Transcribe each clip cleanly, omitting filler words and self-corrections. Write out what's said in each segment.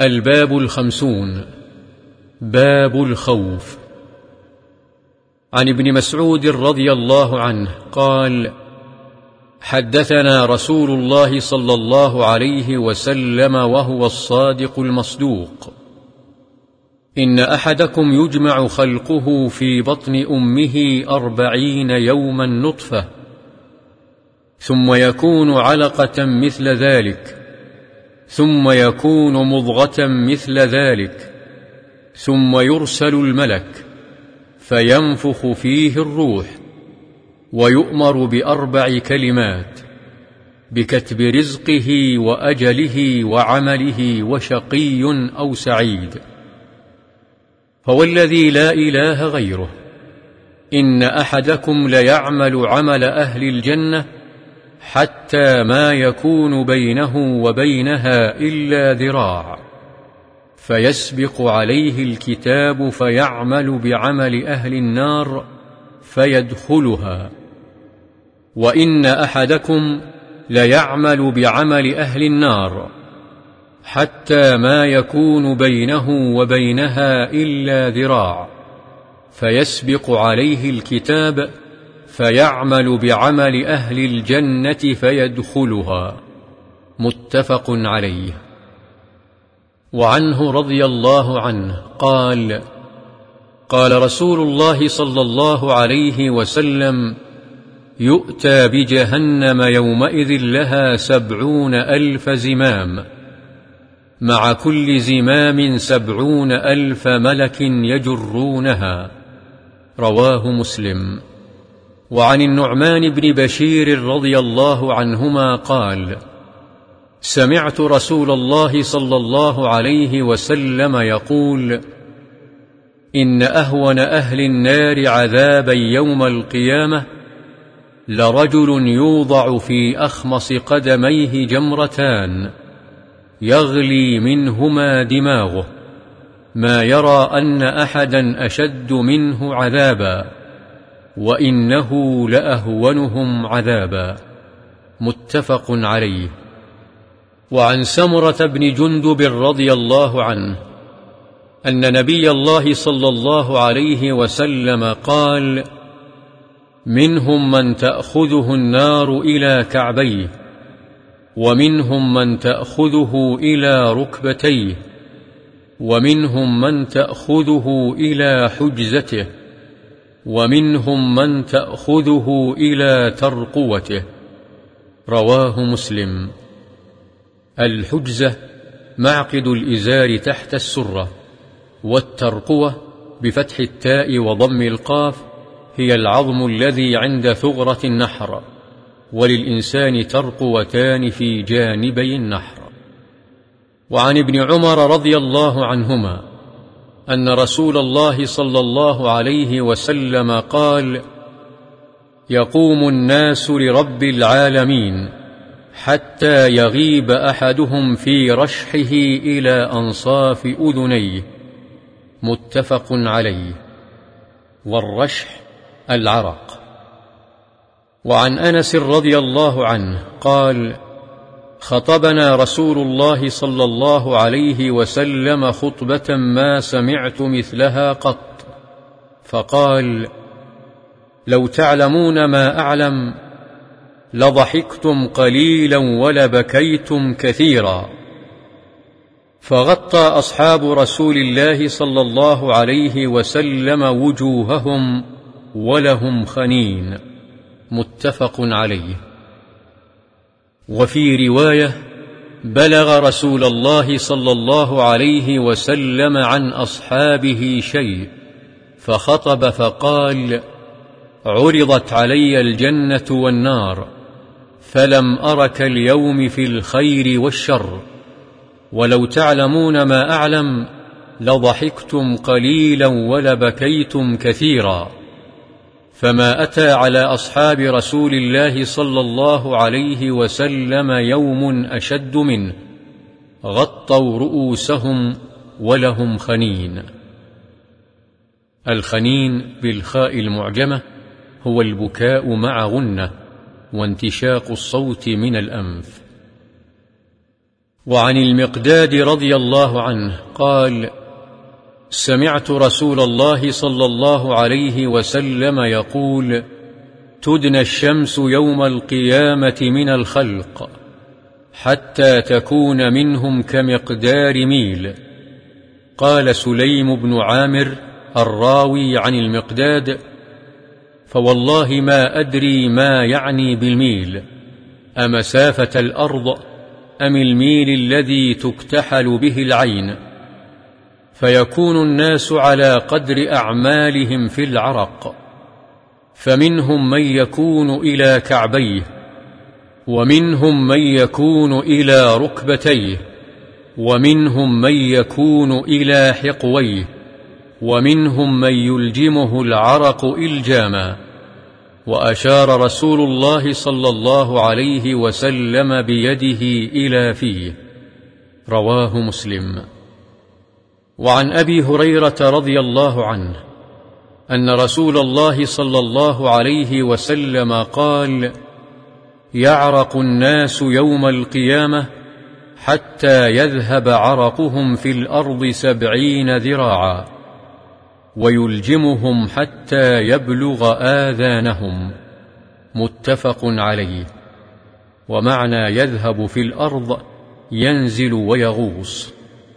الباب 50. باب الخوف. عن ابن مسعود رضي الله عنه قال: حدثنا رسول الله صلى الله عليه وسلم وهو الصادق المصدوق: إن أحدكم يجمع خلقه في بطن أمه 40 يوما نطفة، ثم يكون علقة مثل ذلك، ثم يكون مضغة مثل ذلك، ثم يرسل الملك فينفخ فيه الروح، ويؤمر ب4 كلمات: بكتب رزقه وأجله وعمله وشقي أو سعيد. فوالذي لا إله غيره إن أحدكم ليعمل عمل أهل الجنة حتى ما يكون بينه وبينها إلا ذراع، فيسبق عليه الكتاب فيعمل بعمل أهل النار فيدخلها، وإن أحدكم ليعمل بعمل أهل النار حتى ما يكون بينه وبينها إلا ذراع، فيسبق عليه الكتاب فيعمل بعمل أهل الجنة فيدخلها. متفق عليه. وعنه رضي الله عنه قال: قال رسول الله صلى الله عليه وسلم: يؤتى بجهنم يومئذ لها 70,000 زمام، مع كل زمام 70,000 ملك يجرونها. رواه مسلم. وعن النعمان بن بشير رضي الله عنهما قال: سمعت رسول الله صلى الله عليه وسلم يقول: إن أهون أهل النار عذابا يوم القيامة لرجل يوضع في أخمص قدميه جمرتان يغلي منهما دماغه، ما يرى أن أحدا أشد منه عذابا، وإنه لأهونهم عذابا. متفق عليه. وعن سمرة بن جندب رضي الله عنه أن نبي الله صلى الله عليه وسلم قال: منهم من تأخذه النار إلى كعبيه، ومنهم من تأخذه إلى ركبتيه، ومنهم من تأخذه إلى حجزته، ومنهم من تأخذه إلى ترقوته. رواه مسلم. الحجزة معقد الإزار تحت السرة، والترقوة بفتح التاء وضم القاف هي العظم الذي عند ثغرة النحر، وللإنسان ترقوتان في جانبي النحر. وعن ابن عمر رضي الله عنهما أن رسول الله صلى الله عليه وسلم قال: يقوم الناس لرب العالمين حتى يغيب أحدهم في رشحه إلى أنصاف أذنيه. متفق عليه. والرشح العرق. وعن أنس رضي الله عنه قال: خطبنا رسول الله صلى الله عليه وسلم خطبة ما سمعت مثلها قط، فقال: لو تعلمون ما أعلم لضحكتم قليلا ولبكيتم كثيرا. فغطى أصحاب رسول الله صلى الله عليه وسلم وجوههم ولهم خنين. متفق عليه. وفي رواية: بلغ رسول الله صلى الله عليه وسلم عن أصحابه شيء فخطب فقال: عرضت علي الجنة والنار فلم أرك اليوم في الخير والشر، ولو تعلمون ما أعلم لضحكتم قليلا ولبكيتم كثيرا. فما أتى على أصحاب رسول الله صلى الله عليه وسلم يوم أشد منه، غطوا رؤوسهم ولهم خنين. الخنين بالخاء المعجمة هو البكاء مع غنة وانتشاق الصوت من الأنف. وعن المقداد رضي الله عنه قال: سمعت رسول الله صلى الله عليه وسلم يقول: تدنى الشمس يوم القيامة من الخلق حتى تكون منهم كمقدار ميل. قال سليم بن عامر الراوي عن المقداد: فوالله ما أدري ما يعني بالميل، أمسافة الأرض أم الميل الذي تكتحل به العين؟ فيكون الناس على قدر أعمالهم في العرق، فمنهم من يكون إلى كعبيه، ومنهم من يكون إلى ركبتيه، ومنهم من يكون إلى حقويه، ومنهم من يلجمه العرق إلجاما. وأشار رسول الله صلى الله عليه وسلم بيده إلى فيه. رواه مسلم. وعن أبي هريرة رضي الله عنه أن رسول الله صلى الله عليه وسلم قال: يعرق الناس يوم القيامة حتى يذهب عرقهم في الأرض 70 ذراعا، ويلجمهم حتى يبلغ آذانهم. متفق عليه. ومعنى يذهب في الأرض ينزل ويغوص.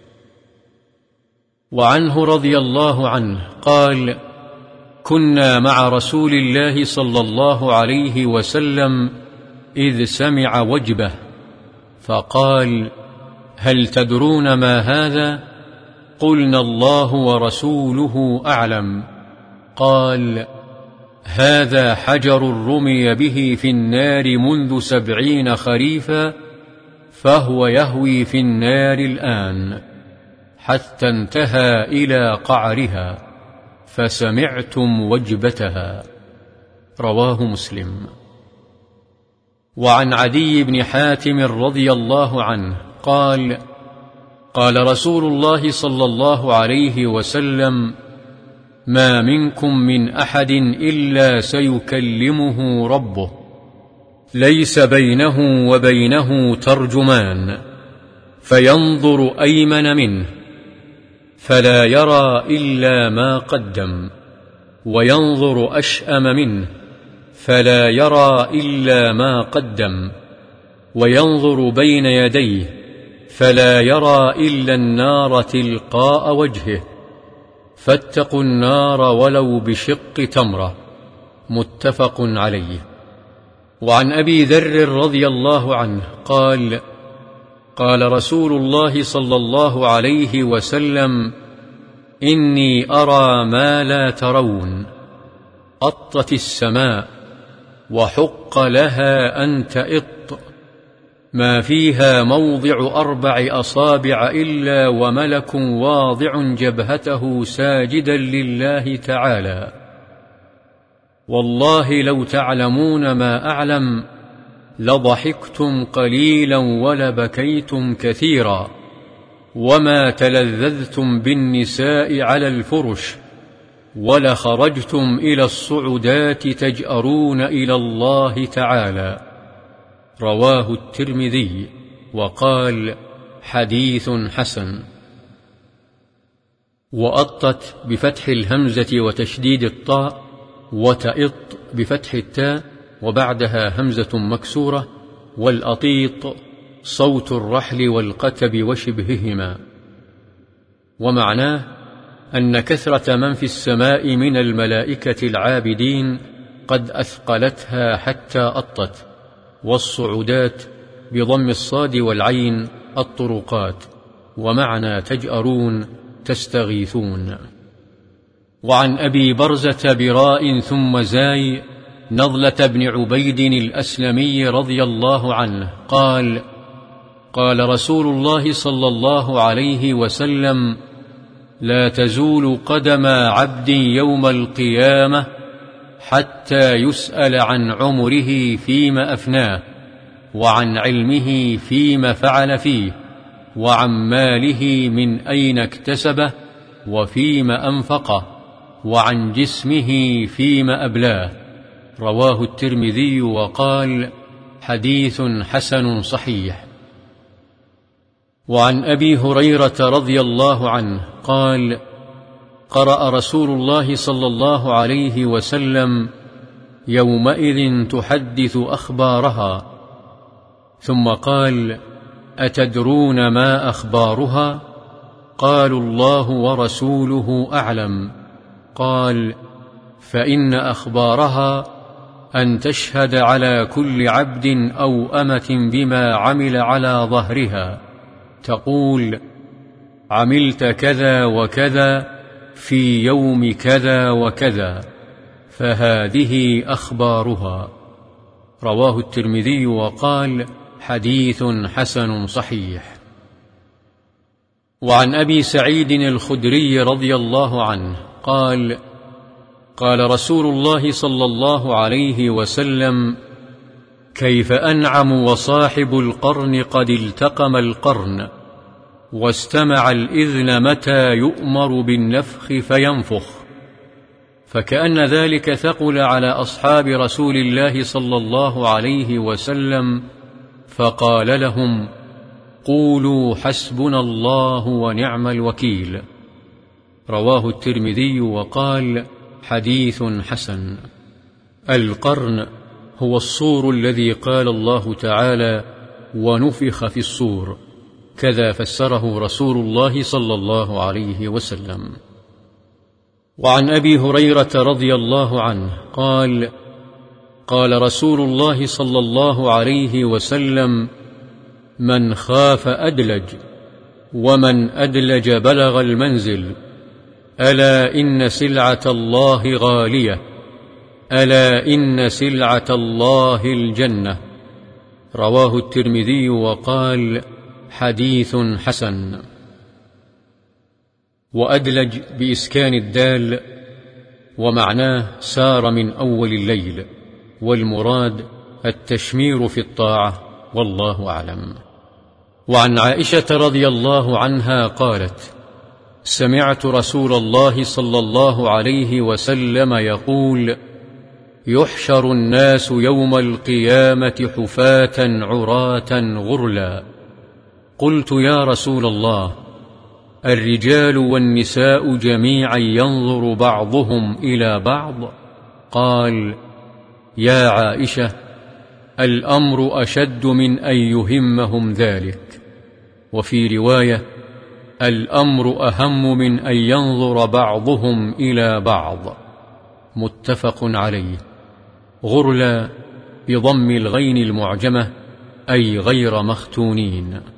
وعنه رضي الله عنه قال: كنا مع رسول الله صلى الله عليه وسلم إذ سمع وجبه فقال: هل تدرون ما هذا؟ قلنا: الله ورسوله أعلم. قال: هذا حجر رمي به في النار منذ 70 خريفا، فهو يهوي في النار الآن حتى انتهى إلى قعرها، فسمعتم وجبتها. رواه مسلم. وعن عدي بن حاتم رضي الله عنه قال: قال رسول الله صلى الله عليه وسلم: ما منكم من أحد إلا سيكلمه ربه، ليس بينه وبينه ترجمان، فينظر أيمن منه فلا يرى إلا ما قدم، وينظر أشأم منه فلا يرى إلا ما قدم، وينظر بين يديه فلا يرى إلا النار تلقاء وجهه، فاتقوا النار ولو بشق تمرة. متفق عليه. وعن أبي ذر رضي الله عنه قال: قال رسول الله صلى الله عليه وسلم: إني أرى ما لا ترون. أطت السماء وحق لها أن تئط، ما فيها موضع 4 أصابع إلا وملك واضع جبهته ساجدا لله تعالى. والله لو تعلمون ما أعلم لضحكتم قليلا ولبكيتم كثيرا، وما تلذذتم بالنساء على الفرش، ولخرجتم إلى الصعودات تجأرون إلى الله تعالى. رواه الترمذي وقال: حديث حسن. وأطت بفتح الهمزة وتشديد الطاء، وتئط بفتح التاء وبعدها همزة مكسورة. والأطيط صوت الرحل والقتب وشبههما. ومعناه أن كثرة من في السماء من الملائكة العابدين قد أثقلتها حتى أطت. والصعودات بضم الصاد والعين الطرقات، ومعنى تجأرون تستغيثون. وعن أبي برزة براء ثم زاي نضلة بن عبيد الأسلمي رضي الله عنه قال: قال رسول الله صلى الله عليه وسلم: لا تزول قدم عبد يوم القيامة حتى يسأل عن عمره فيما أفناه، وعن علمه فيما فعل فيه، وعن ماله من أين اكتسبه وفيما أنفقه، وعن جسمه فيما أبلاه. رواه الترمذي وقال: حديث حسن صحيح. وعن أبي هريرة رضي الله عنه قال: قرأ رسول الله صلى الله عليه وسلم: يومئذ تحدث أخبارها، ثم قال: أتدرون ما أخبارها؟ قالوا: الله ورسوله أعلم. قال: فإن أخبارها أن تشهد على كل عبد أو أمة بما عمل على ظهرها، تقول: عملت كذا وكذا في يوم كذا وكذا، فهذه أخبارها. رواه الترمذي وقال: حديث حسن صحيح. وعن أبي سعيد الخدري رضي الله عنه قال: قال رسول الله صلى الله عليه وسلم: كيف أنعم وصاحب القرن قد التقم القرن، واستمع الإذن متى يؤمر بالنفخ فينفخ. فكأن ذلك ثقل على أصحاب رسول الله صلى الله عليه وسلم، فقال لهم: قولوا حسبنا الله ونعم الوكيل. رواه الترمذي وقال: حديث حسن. القرن هو الصور الذي قال الله تعالى: ونفخ في الصور، كذا فسره رسول الله صلى الله عليه وسلم. وعن أبي هريرة رضي الله عنه قال: قال رسول الله صلى الله عليه وسلم: من خاف أدلج، ومن أدلج بلغ المنزل. ألا إن سلعة الله غالية، ألا إن سلعة الله الجنة. رواه الترمذي وقال: حديث حسن. وأدلج بإسكان الدال، ومعناه سار من أول الليل، والمراد التشمير في الطاعة، والله أعلم. وعن عائشة رضي الله عنها قالت: سمعت رسول الله صلى الله عليه وسلم يقول: يحشر الناس يوم القيامة حفاة عراة غرلا. قلت: يا رسول الله، الرجال والنساء جميعا ينظر بعضهم إلى بعض؟ قال: يا عائشة، الأمر أشد من أن يهمهم ذلك. وفي رواية: الأمر أهم من أن ينظر بعضهم إلى بعض. متفق عليه. غرلا بضم الغين المعجمة، أي غير مختونين.